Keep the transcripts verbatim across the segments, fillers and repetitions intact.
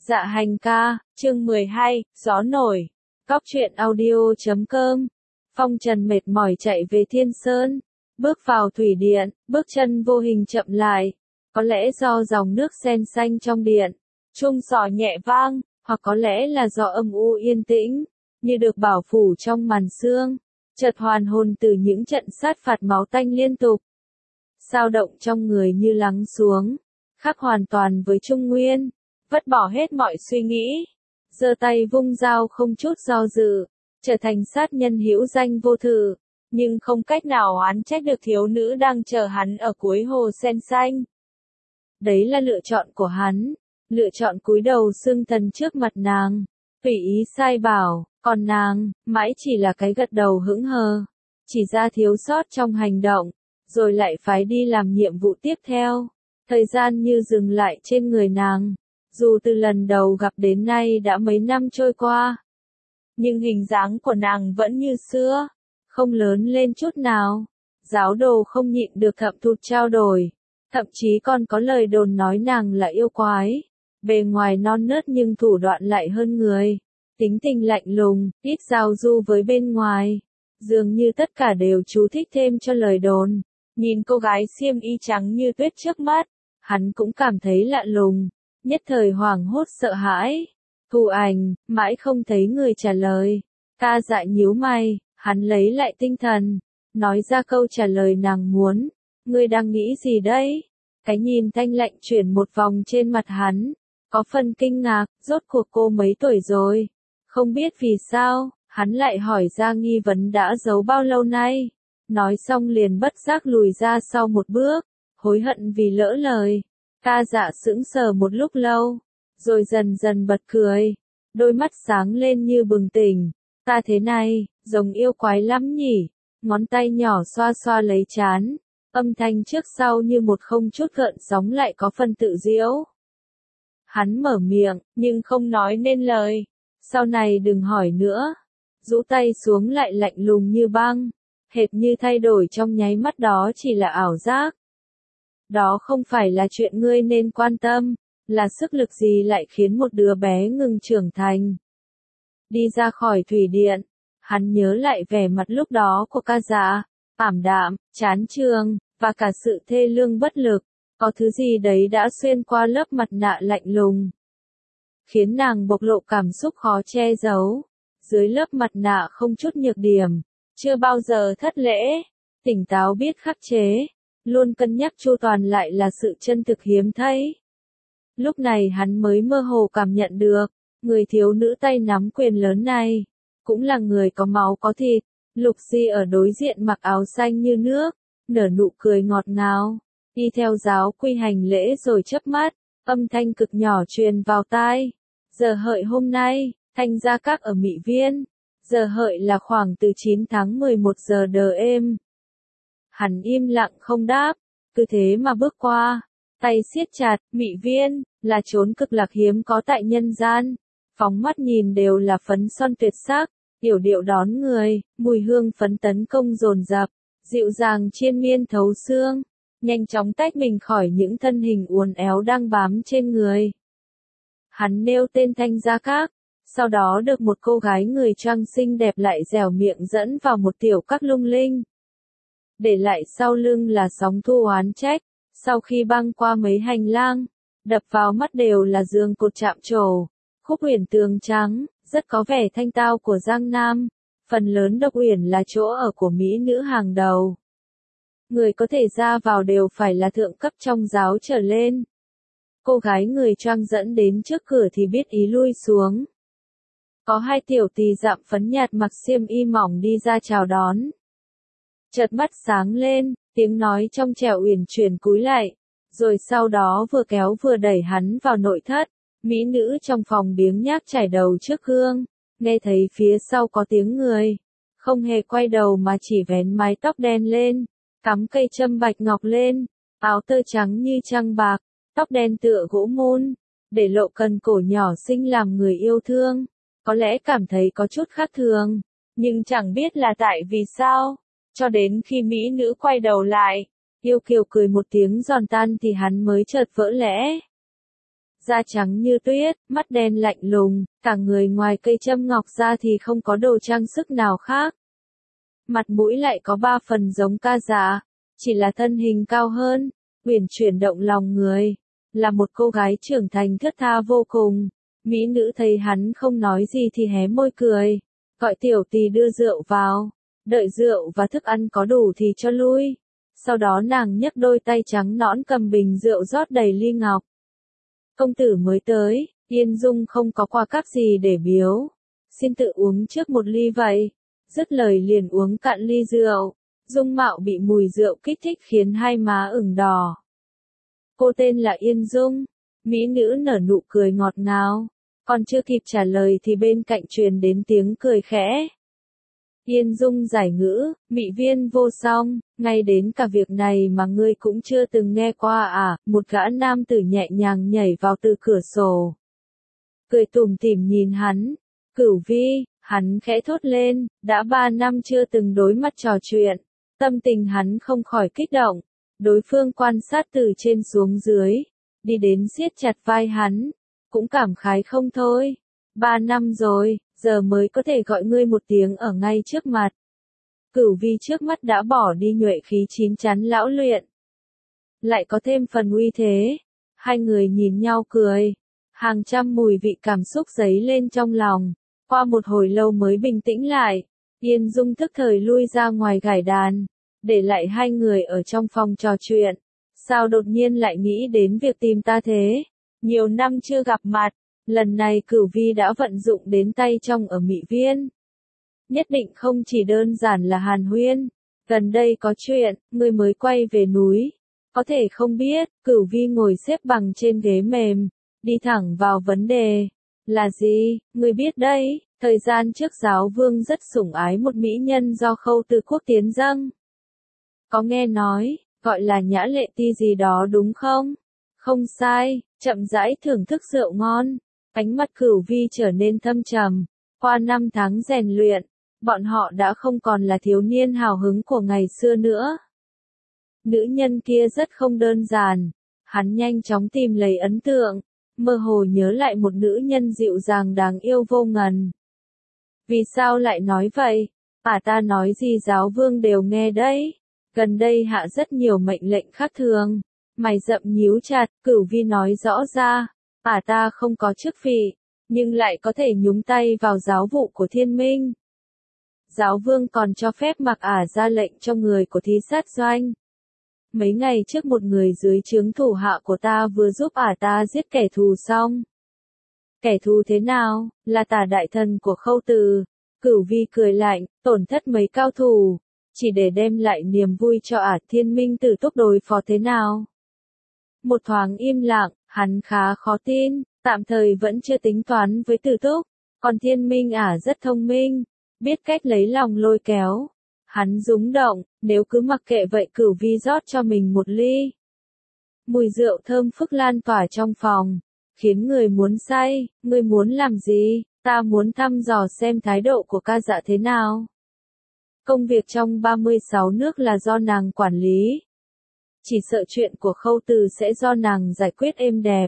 Dạ hành ca, chương mười hai, gió nổi. Cóc truyện audio chấm com. Phong trần mệt mỏi chạy về Thiên Sơn. Bước vào thủy điện, bước chân vô hình chậm lại. Có lẽ do dòng nước sen xanh trong điện. Chuông giỏ nhẹ vang, hoặc có lẽ là do âm u yên tĩnh. Như được bảo phủ trong màn sương. Chợt hoàn hồn từ những trận sát phạt máu tanh liên tục. Sao động trong người như lắng xuống. Khác hoàn toàn với Trung Nguyên. Vứt bỏ hết mọi suy nghĩ, giơ tay vung dao không chút do dự, trở thành sát nhân hữu danh vô thử, nhưng không cách nào oán trách được thiếu nữ đang chờ hắn ở cuối hồ sen xanh. Đấy là lựa chọn của hắn, lựa chọn cúi đầu xưng thần trước mặt nàng, tùy ý sai bảo, còn nàng, mãi chỉ là cái gật đầu hững hờ, chỉ ra thiếu sót trong hành động, rồi lại phái đi làm nhiệm vụ tiếp theo. Thời gian như dừng lại trên người nàng. Dù từ lần đầu gặp đến nay đã mấy năm trôi qua, nhưng hình dáng của nàng vẫn như xưa, không lớn lên chút nào. Giáo đồ không nhịn được thậm thụt trao đổi, thậm chí còn có lời đồn nói nàng là yêu quái. Bề ngoài non nớt nhưng thủ đoạn lại hơn người, tính tình lạnh lùng, ít giao du với bên ngoài. Dường như tất cả đều chú thích thêm cho lời đồn. Nhìn cô gái xiêm y trắng như tuyết trước mắt, hắn cũng cảm thấy lạ lùng. Nhất thời hoảng hốt sợ hãi. Thù ảnh, mãi không thấy người trả lời. Ca dại nhíu mày, hắn lấy lại tinh thần. Nói ra câu trả lời nàng muốn. Ngươi đang nghĩ gì đấy? Cái nhìn thanh lạnh chuyển một vòng trên mặt hắn. Có phần kinh ngạc, rốt cuộc cô mấy tuổi rồi? Không biết vì sao, hắn lại hỏi ra nghi vấn đã giấu bao lâu nay. Nói xong liền bất giác lùi ra sau một bước. Hối hận vì lỡ lời. Ca dạ sững sờ một lúc lâu, rồi dần dần bật cười, đôi mắt sáng lên như bừng tỉnh. Ta thế này, giống yêu quái lắm nhỉ, ngón tay nhỏ xoa xoa lấy trán, âm thanh trước sau như một không chút gợn sóng lại có phần tự diễu. Hắn mở miệng, nhưng không nói nên lời, sau này đừng hỏi nữa, rũ tay xuống lại lạnh lùng như băng, hệt như thay đổi trong nháy mắt đó chỉ là ảo giác. Đó không phải là chuyện ngươi nên quan tâm, là sức lực gì lại khiến một đứa bé ngừng trưởng thành. Đi ra khỏi thủy điện, hắn nhớ lại vẻ mặt lúc đó của ca dạ, ảm đạm, chán chường, và cả sự thê lương bất lực, có thứ gì đấy đã xuyên qua lớp mặt nạ lạnh lùng. Khiến nàng bộc lộ cảm xúc khó che giấu, dưới lớp mặt nạ không chút nhược điểm, chưa bao giờ thất lễ, tỉnh táo biết khắc chế. Luôn cân nhắc chu toàn lại là sự chân thực hiếm thấy. Lúc này hắn mới mơ hồ cảm nhận được, người thiếu nữ tay nắm quyền lớn này, cũng là người có máu có thịt. Lục Di ở đối diện mặc áo xanh như nước, nở nụ cười ngọt ngào, đi theo giáo quy hành lễ rồi chớp mắt, âm thanh cực nhỏ truyền vào tai. Giờ hợi hôm nay, Thanh Gia Các ở Mị Viên. Giờ hợi là khoảng từ chín tháng mười một giờ đờ êm. Hắn im lặng không đáp, cứ thế mà bước qua, tay siết chặt. Mị Viên là chốn cực lạc hiếm có tại nhân gian, phóng mắt nhìn đều là phấn son tuyệt sắc, yểu điệu đón người, mùi hương phấn tấn công dồn dập, dịu dàng triền miên thấu xương, nhanh chóng tách mình khỏi những thân hình uốn éo đang bám trên người. Hắn nêu tên Thanh Gia Các, sau đó được một cô gái người Trang xinh đẹp lại dẻo miệng dẫn vào một tiểu các lung linh. Để lại sau lưng là sóng thu oán trách, sau khi băng qua mấy hành lang, đập vào mắt đều là giường cột chạm trổ, khúc uyển tường trắng, rất có vẻ thanh tao của Giang Nam, phần lớn độc uyển là chỗ ở của mỹ nữ hàng đầu. Người có thể ra vào đều phải là thượng cấp trong giáo trở lên. Cô gái người Trang dẫn đến trước cửa thì biết ý lui xuống. Có hai tiểu tỳ dạm phấn nhạt mặc xiêm y mỏng đi ra chào đón. Chợt mắt sáng lên, tiếng nói trong trẻo uyển chuyển cúi lại, rồi sau đó vừa kéo vừa đẩy hắn vào nội thất. Mỹ nữ trong phòng biếng nhác chải đầu trước gương, nghe thấy phía sau có tiếng người, không hề quay đầu mà chỉ vén mái tóc đen lên, cắm cây châm bạch ngọc lên, áo tơ trắng như trăng bạc, tóc đen tựa gỗ mun, để lộ cần cổ nhỏ xinh làm người yêu thương, có lẽ cảm thấy có chút khác thường, nhưng chẳng biết là tại vì sao. Cho đến khi mỹ nữ quay đầu lại, yêu kiều cười một tiếng giòn tan thì hắn mới chợt vỡ lẽ. da trắng như tuyết, mắt đen lạnh lùng, cả người ngoài cây châm ngọc ra thì không có đồ trang sức nào khác. Mặt mũi lại có ba phần giống ca dạ, chỉ là thân hình cao hơn, uyển chuyển động lòng người, là một cô gái trưởng thành thướt tha vô cùng. Mỹ nữ thấy hắn không nói gì thì hé môi cười, gọi tiểu tỳ đưa rượu vào, đợi rượu và thức ăn có đủ thì cho lui. Sau đó nàng nhấc đôi tay trắng nõn cầm bình rượu rót đầy ly ngọc. Công tử mới tới, Yên Dung không có quà cáp gì để biếu, xin tự uống trước một ly vậy. Dứt lời liền uống cạn ly rượu, dung mạo bị mùi rượu kích thích khiến hai má ửng đỏ. Cô tên là Yên Dung, mỹ nữ nở nụ cười ngọt ngào, còn chưa kịp trả lời thì bên cạnh truyền đến tiếng cười khẽ. Yên Dung giải ngữ, mị viên vô song, ngay đến cả việc này mà ngươi cũng chưa từng nghe qua à, một gã nam tử nhẹ nhàng nhảy vào từ cửa sổ. Cười tủm tỉm nhìn hắn, Cửu Vi, hắn khẽ thốt lên, đã ba năm chưa từng đối mặt trò chuyện, tâm tình hắn không khỏi kích động, đối phương quan sát từ trên xuống dưới, đi đến siết chặt vai hắn, cũng cảm khái không thôi, ba năm rồi, giờ mới có thể gọi ngươi một tiếng ở ngay trước mặt. Cửu Vi trước mắt đã bỏ đi nhuệ khí chín chắn lão luyện, lại có thêm phần uy thế, hai người nhìn nhau cười, hàng trăm mùi vị cảm xúc dấy lên trong lòng. Qua một hồi lâu mới bình tĩnh lại, Yên Dung thức thời lui ra ngoài gảy đàn, để lại hai người ở trong phòng trò chuyện. Sao đột nhiên lại nghĩ đến việc tìm ta thế? Nhiều năm chưa gặp mặt, lần này Cửu Vi đã vận dụng đến tay trong ở Mị Viên. Nhất định không chỉ đơn giản là hàn huyên, gần đây có chuyện, ngươi mới quay về núi. Có thể không biết, Cửu Vi ngồi xếp bằng trên ghế mềm, đi thẳng vào vấn đề. Là gì, ngươi biết đấy, thời gian trước giáo vương rất sủng ái một mỹ nhân do Khâu Từ Quốc tiến dâng. Có nghe nói, gọi là Nhã Lệ Ti gì đó đúng không? Không sai, chậm rãi thưởng thức rượu ngon, ánh mắt Cửu Vi trở nên thâm trầm. Qua năm tháng rèn luyện, bọn họ đã không còn là thiếu niên hào hứng của ngày xưa nữa. Nữ nhân kia rất không đơn giản, hắn nhanh chóng tìm lấy ấn tượng. Mơ hồ nhớ lại một nữ nhân dịu dàng đáng yêu vô ngần. Vì sao lại nói vậy? À ta nói gì giáo vương đều nghe đấy. Gần đây hạ rất nhiều mệnh lệnh khác thường. Mày rậm nhíu chặt, Cửu Vi nói rõ ra. À ta không có chức vị, nhưng lại có thể nhúng tay vào giáo vụ của thiên minh. Giáo vương còn cho phép mặc ả ra lệnh cho người của thí sát doanh. Mấy ngày trước một người dưới trướng thủ hạ của ta vừa giúp ả ta giết kẻ thù xong. Kẻ thù thế nào, là Tả đại thần của Khâu Từ. Cửu Vi cười lạnh, tổn thất mấy cao thủ, chỉ để đem lại niềm vui cho ả thiên minh tử túc đối phó thế nào. Một thoáng im lặng, hắn khá khó tin, tạm thời vẫn chưa tính toán với tử túc, còn thiên minh ả rất thông minh, biết cách lấy lòng lôi kéo. Hắn rúng động, nếu cứ mặc kệ vậy Cửu Vi rót cho mình một ly. Mùi rượu thơm phức lan tỏa trong phòng, khiến người muốn say, ngươi muốn làm gì, ta muốn thăm dò xem thái độ của ca dạ thế nào. Công việc trong ba mươi sáu nước là do nàng quản lý. Chỉ sợ chuyện của Khâu Từ sẽ do nàng giải quyết êm đẹp.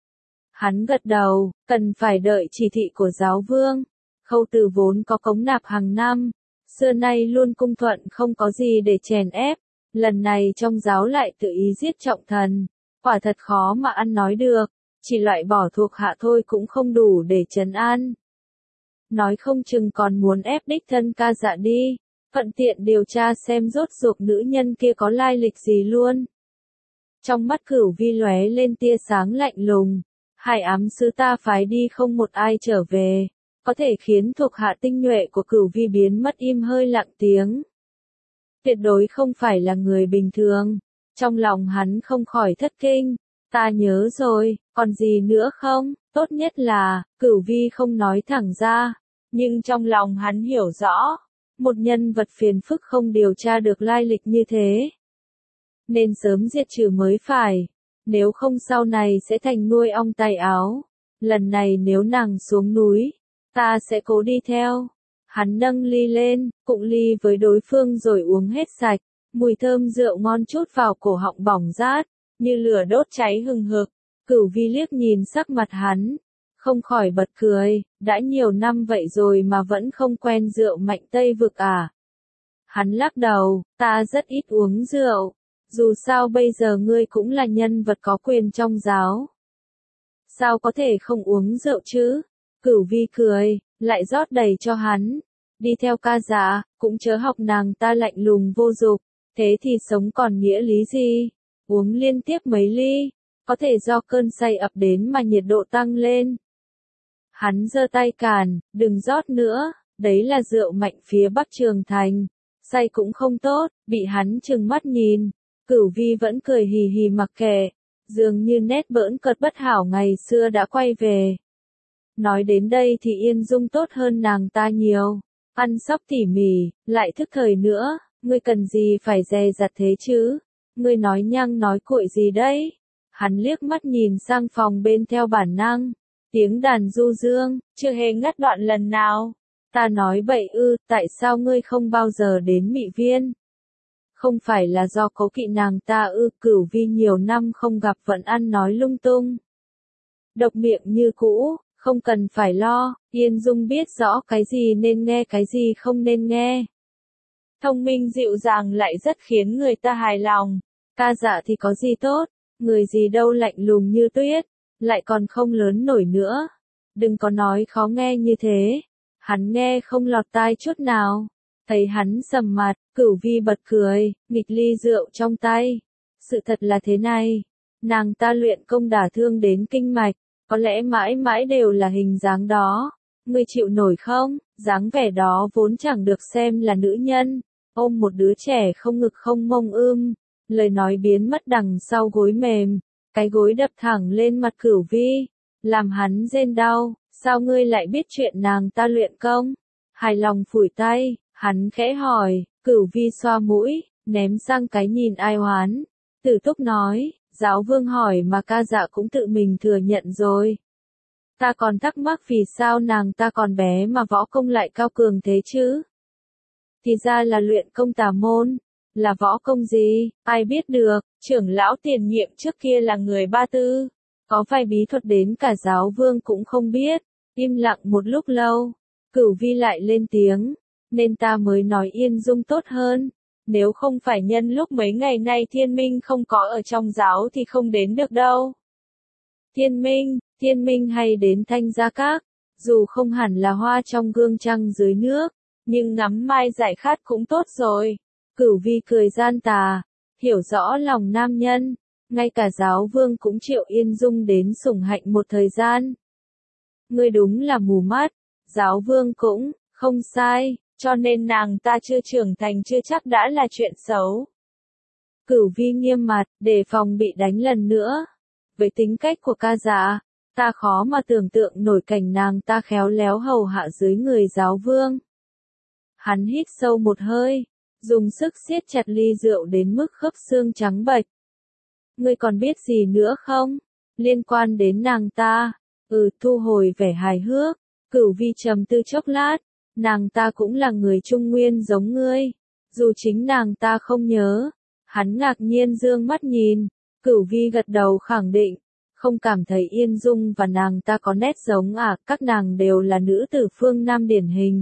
Hắn gật đầu, cần phải đợi chỉ thị của giáo vương. Khâu Từ vốn có cống nạp hàng năm. Xưa nay luôn cung thuận không có gì để chèn ép, lần này trong giáo lại tự ý giết trọng thần, quả thật khó mà ăn nói được, chỉ loại bỏ thuộc hạ thôi cũng không đủ để trấn an. Nói không chừng còn muốn ép đích thân ca dạ đi, thuận tiện điều tra xem rốt cuộc nữ nhân kia có lai lịch gì luôn. Trong mắt Cửu Vi lóe lên tia sáng lạnh lùng, hai ám sứ ta phái đi không một ai trở về. Có thể khiến thuộc hạ tinh nhuệ của Cửu Vi biến mất im hơi lặng tiếng. Tuyệt đối không phải là người bình thường. Trong lòng hắn không khỏi thất kinh. Ta nhớ rồi, còn gì nữa không? Tốt nhất là, Cửu Vi không nói thẳng ra. Nhưng trong lòng hắn hiểu rõ. Một nhân vật phiền phức không điều tra được lai lịch như thế. Nên sớm diệt trừ mới phải. Nếu không sau này sẽ thành nuôi ong tay áo. Lần này nếu nàng xuống núi, ta sẽ cố đi theo. Hắn nâng ly lên, cụng ly với đối phương rồi uống hết sạch. Mùi thơm rượu ngon chút vào cổ họng bỏng rát, như lửa đốt cháy hừng hực. Cửu Vi liếc nhìn sắc mặt hắn, không khỏi bật cười, đã nhiều năm vậy rồi mà vẫn không quen rượu mạnh Tây vực à. Hắn lắc đầu, ta rất ít uống rượu, dù sao bây giờ ngươi cũng là nhân vật có quyền trong giáo. Sao có thể không uống rượu chứ? Cửu Vi cười, lại rót đầy cho hắn. Đi theo ca dạ, cũng chớ học nàng ta lạnh lùng vô dục, thế thì sống còn nghĩa lý gì? Uống liên tiếp mấy ly, có thể do cơn say ập đến mà nhiệt độ tăng lên. Hắn giơ tay cản, đừng rót nữa, đấy là rượu mạnh phía Bắc Trường Thành, say cũng không tốt, bị hắn trừng mắt nhìn. Cửu Vi vẫn cười hì hì mặc kệ, dường như nét bỡn cợt bất hảo ngày xưa đã quay về. Nói đến đây thì Yên Dung tốt hơn nàng ta nhiều, ăn sóc tỉ mỉ, lại thức thời nữa, ngươi cần gì phải dè dặt thế chứ, ngươi nói nhăng nói cuội gì đấy. Hắn liếc mắt nhìn sang phòng bên theo bản năng, tiếng đàn du dương, chưa hề ngắt đoạn lần nào. Ta nói bậy ư, tại sao ngươi không bao giờ đến Mị Viên? Không phải là do cố kỵ nàng ta ư? Cửu Vi nhiều năm không gặp vẫn ăn nói lung tung. Độc miệng như cũ, không cần phải lo, Yên Dung biết rõ cái gì nên nghe cái gì không nên nghe. Thông minh dịu dàng lại rất khiến người ta hài lòng. Ca dạ thì có gì tốt, người gì đâu lạnh lùng như tuyết, lại còn không lớn nổi nữa. Đừng có nói khó nghe như thế. Hắn nghe không lọt tai chút nào. Thấy hắn sầm mặt, Cửu Vi bật cười, nghịch ly rượu trong tay. Sự thật là thế này, nàng ta luyện công đả thương đến kinh mạch, có lẽ mãi mãi đều là hình dáng đó. Ngươi chịu nổi không? Dáng vẻ đó vốn chẳng được xem là nữ nhân, ôm một đứa trẻ không ngực không mông ưm. Lời nói biến mất đằng sau gối mềm, cái gối đập thẳng lên mặt Cửu Vi, làm hắn rên đau. Sao ngươi lại biết chuyện nàng ta luyện công? Hài lòng phủi tay, hắn khẽ hỏi. Cửu Vi xoa mũi, ném sang cái nhìn ai oán. Tử Túc nói, giáo vương hỏi mà ca dạ cũng tự mình thừa nhận rồi. Ta còn thắc mắc vì sao nàng ta còn bé mà võ công lại cao cường thế chứ? Thì ra là luyện công tà môn. Là võ công gì, ai biết được, trưởng lão tiền nhiệm trước kia là người Ba Tư. Có vài bí thuật đến cả giáo vương cũng không biết. Im lặng một lúc lâu, Cửu Vi lại lên tiếng, nên ta mới nói Yên Dung tốt hơn. Nếu không phải nhân lúc mấy ngày nay Thiên Minh không có ở trong giáo thì không đến được đâu. Thiên Minh, Thiên Minh hay đến Thanh Gia Các, dù không hẳn là hoa trong gương trăng dưới nước, nhưng ngắm mai giải khát cũng tốt rồi. Cửu Vi cười gian tà, hiểu rõ lòng nam nhân, ngay cả giáo vương cũng triệu Yên Dung đến sủng hạnh một thời gian. Ngươi đúng là mù mắt, giáo vương cũng, không sai, cho nên nàng ta chưa trưởng thành chưa chắc đã là chuyện xấu. Cửu Vi nghiêm mặt, đề phòng bị đánh lần nữa. Với tính cách của ca dạ, ta khó mà tưởng tượng nổi cảnh nàng ta khéo léo hầu hạ dưới người giáo vương. Hắn hít sâu một hơi, dùng sức siết chặt ly rượu đến mức khớp xương trắng bệch. Ngươi còn biết gì nữa không? Liên quan đến nàng ta. Ừ, thu hồi vẻ hài hước. Cửu Vi trầm tư chốc lát. Nàng ta cũng là người Trung Nguyên giống ngươi. Dù chính nàng ta không nhớ. Hắn ngạc nhiên dương mắt nhìn. Cửu Vi gật đầu khẳng định. Không cảm thấy Yên Dung và nàng ta có nét giống à, các nàng đều là nữ tử phương Nam điển hình.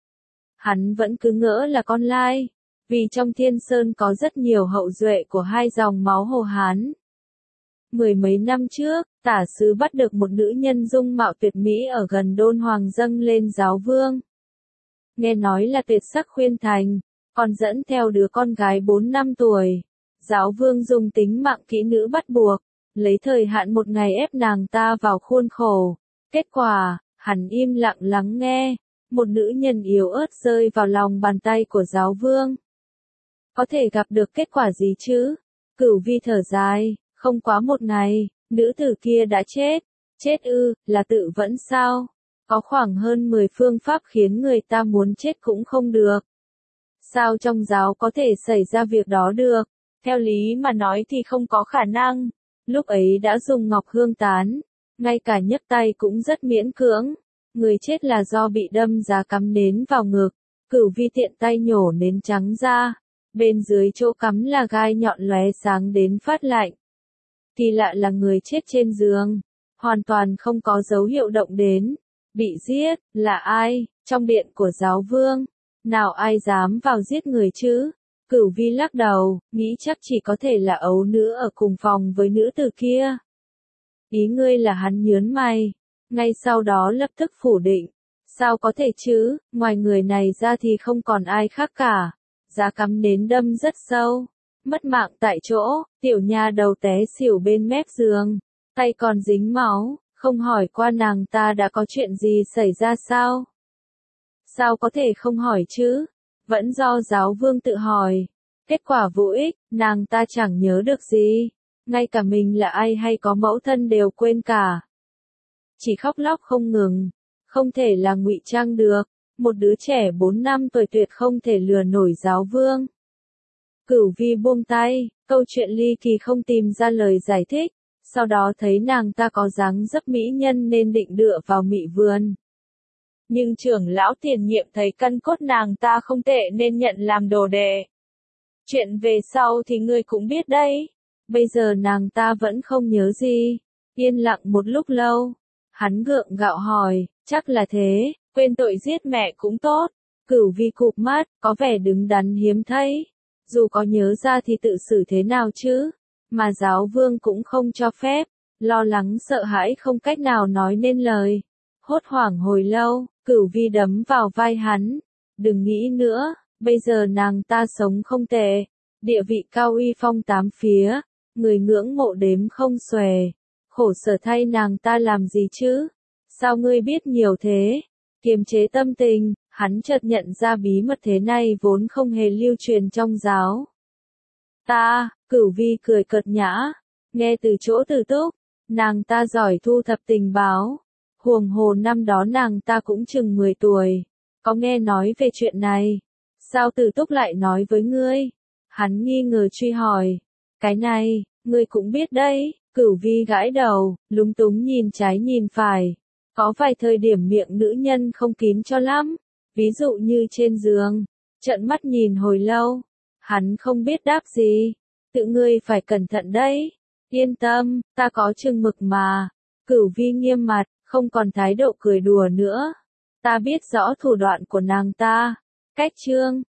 Hắn vẫn cứ ngỡ là con lai. Vì trong Thiên Sơn có rất nhiều hậu duệ của hai dòng máu Hồ Hán. Mười mấy năm trước, tả sứ bắt được một nữ nhân dung mạo tuyệt mỹ ở gần Đôn Hoàng dâng lên giáo vương. Nghe nói là tuyệt sắc khuyên thành, còn dẫn theo đứa con gái bốn năm tuổi. Giáo vương dùng tính mạng kỹ nữ bắt buộc, lấy thời hạn một ngày ép nàng ta vào khuôn khổ. Kết quả, hắn im lặng lắng nghe, một nữ nhân yếu ớt rơi vào lòng bàn tay của giáo vương. Có thể gặp được kết quả gì chứ? Cửu Vi thở dài, không quá một ngày, nữ tử kia đã chết. Chết ư, là tự vẫn sao? Có khoảng hơn mười phương pháp khiến người ta muốn chết cũng không được. Sao trong giáo có thể xảy ra việc đó được? Theo lý mà nói thì không có khả năng. Lúc ấy đã dùng ngọc hương tán, ngay cả nhấc tay cũng rất miễn cưỡng. Người chết là do bị đâm giá cắm nến vào ngực. Cửu Vi tiện tay nhổ nến trắng ra. Bên dưới chỗ cắm là gai nhọn lóe sáng đến phát lạnh. Kỳ lạ là người chết trên giường, hoàn toàn không có dấu hiệu động đến. Bị giết, là ai? Trong điện của giáo vương, nào ai dám vào giết người chứ? Cửu Vi lắc đầu, nghĩ chắc chỉ có thể là ấu nữ ở cùng phòng với nữ tử kia. Ý ngươi là hắn nhớn mày, ngay sau đó lập tức phủ định. Sao có thể chứ, ngoài người này ra thì không còn ai khác cả. Giá cắm nến đâm rất sâu, mất mạng tại chỗ, tiểu nha đầu té xỉu bên mép giường, tay còn dính máu, không hỏi qua nàng ta đã có chuyện gì xảy ra sao? Sao có thể không hỏi chứ? Vẫn do giáo vương tự hỏi. Kết quả vô ích, nàng ta chẳng nhớ được gì. Ngay cả mình là ai hay có mẫu thân đều quên cả. Chỉ khóc lóc không ngừng. Không thể là ngụy trang được. Một đứa trẻ bốn năm tuổi tuyệt không thể lừa nổi giáo vương. Cửu Vi buông tay, câu chuyện ly kỳ không tìm ra lời giải thích. Sau đó thấy nàng ta có dáng dấp mỹ nhân nên định dựa vào mị vườn. Nhưng trưởng lão tiền nhiệm thấy căn cốt nàng ta không tệ nên nhận làm đồ đệ. Chuyện về sau thì ngươi cũng biết đấy. Bây giờ nàng ta vẫn không nhớ gì. Yên lặng một lúc lâu. Hắn gượng gạo hỏi, chắc là thế, quên tội giết mẹ cũng tốt. Cửu Vi cụp mắt, có vẻ đứng đắn hiếm thấy. Dù có nhớ ra thì tự xử thế nào chứ? Mà giáo vương cũng không cho phép. Lo lắng sợ hãi không cách nào nói nên lời. Hốt hoảng hồi lâu, Cửu Vi đấm vào vai hắn. Đừng nghĩ nữa, bây giờ nàng ta sống không tệ. Địa vị cao uy phong tám phía. Người ngưỡng mộ đếm không xuể. Khổ sở thay nàng ta làm gì chứ? Sao ngươi biết nhiều thế? Kiềm chế tâm tình, hắn chợt nhận ra bí mật thế này vốn không hề lưu truyền trong giáo. Ta, Cửu Vi cười cợt nhã. Nghe từ chỗ Từ Túc, nàng ta giỏi thu thập tình báo. Huồng hồ năm đó nàng ta cũng chừng mười tuổi. Có nghe nói về chuyện này? Sao Từ Túc lại nói với ngươi? Hắn nghi ngờ truy hỏi. Cái này, ngươi cũng biết đấy. Cửu Vi gãi đầu, lúng túng nhìn trái nhìn phải. Có vài thời điểm miệng nữ nhân không kín cho lắm. Ví dụ như trên giường. Trợn mắt nhìn hồi lâu. Hắn không biết đáp gì. Tự ngươi phải cẩn thận đấy. Yên tâm, ta có chừng mực mà. Cửu Vi nghiêm mặt, không còn thái độ cười đùa nữa. Ta biết rõ thủ đoạn của nàng ta. Cách chương